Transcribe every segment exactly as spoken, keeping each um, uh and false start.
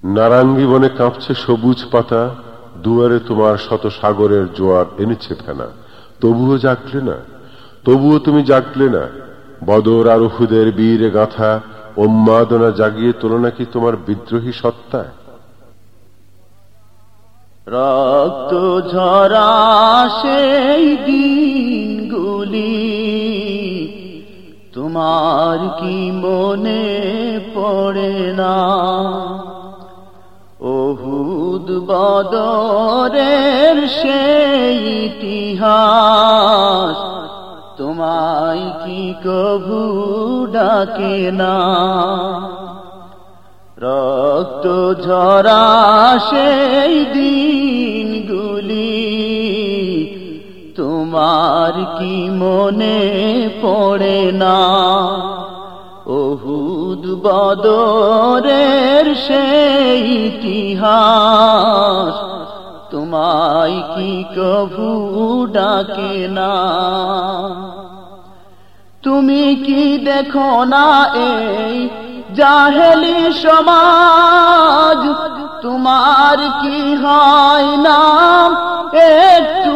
নারাঙ্গী বনে কাঁপছে সবুজ পাতা, দুয়ারে তোমার শত সাগরের জোয়ার এনেছে ফেনা। তবুও জাগলে না, তবুও তুমি জাগলে না। বদর আর উহুদের বীর গাথা উন্মাদনা জাগিয়ে তোলো নাকি তোমার বিদ্রোহী সত্তা। রক্ত ঝরা সেই দিনগুলি তোমার কি মনে পড়ে না? উহুদ বদরের সেই ইতিহাস তোমায় কি কভু ডাকে না? রক্ত ঝরা সেই দিনগুলি তোমার কি মনে পড়ে না? উহুদ বদরের সেই ইতিহাস তোমায় কি কভু ডাকে না? তুমি কি দেখো না এই জাহেলি সমাজ, তোমার কি হয় না একটু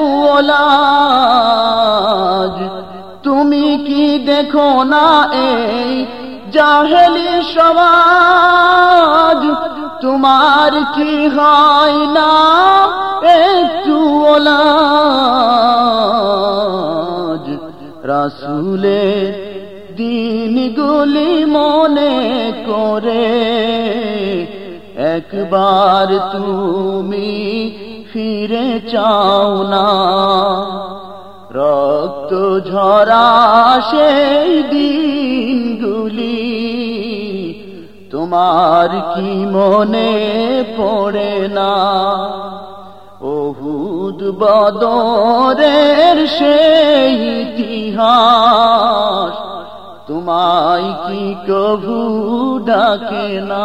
লাজ? তুমি কি দেখো না এই জাহেলি সমাজ, তোমার কি হয় না একটু লাজ? রাসূলের দিনগুলি মনে করে একবার তুমি ফিরে চাও না? রক্ত ঝরা সেই দিনগুলি তোমার কি মনে পড়ে না? উহুদ বদরের সেই ইতিহাস তোমায় কি কভু ডাকে না?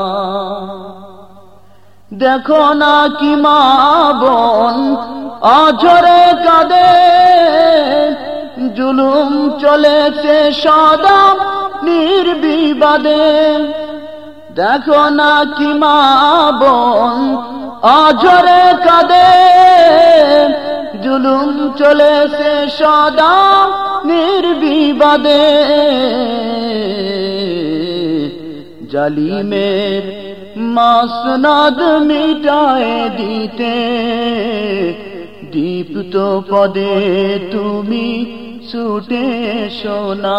দেখো না কি মা বোন অঝরে কাঁদে, জুলুম চলেছে সদা নির্বিবাদে। দেখো না কি মা বোন অঝরে কাঁদে, জুলুম চলেছে সদা নির্বিবাদে। জালিমের মাসনদ মিটায় দিতে দীপ্ত পদে তুমি ছুটে শোনা।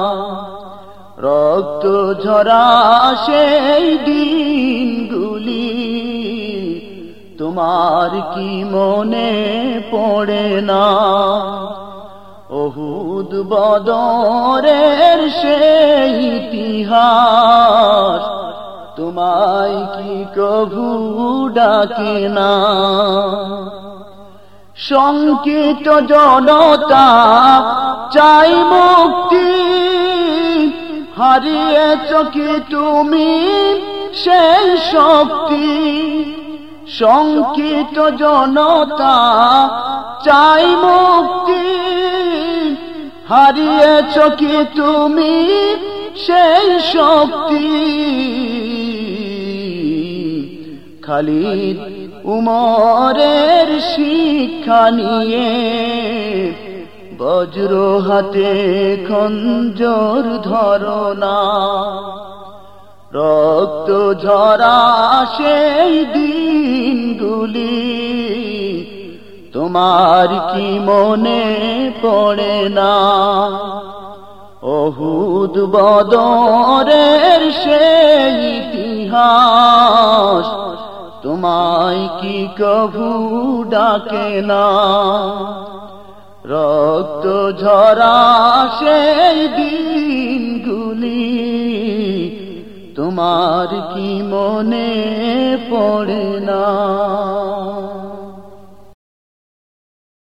রক্ত ঝরা সেই দিনগুলি তোমার কি মনে পড়ে না? উহুদ বদরের সেই ইতিহাস তোমায় কি কভু ডাকে না? শঙ্কিত জনতা চাই মুক্তি, হারিয়েছ কি তুমি সেই শক্তি? শঙ্কিত জনতা চাই মুক্তি, হারিয়েছ কি তুমি সেই শক্তি? খালিদ উমরের শিক্ষা নিয়ে বজ্র হাতে খঞ্জর ধরো না। রক্ত ঝরা সেই দিনগুলি তোমার কি মনে পড়ে না? উহুদ বদরের সেই ইতিহাস তোমায় কি কভু ডাকে না? রক্ত ঝরা সেই দিনগুলি তোমার কি মনে পড়ে না?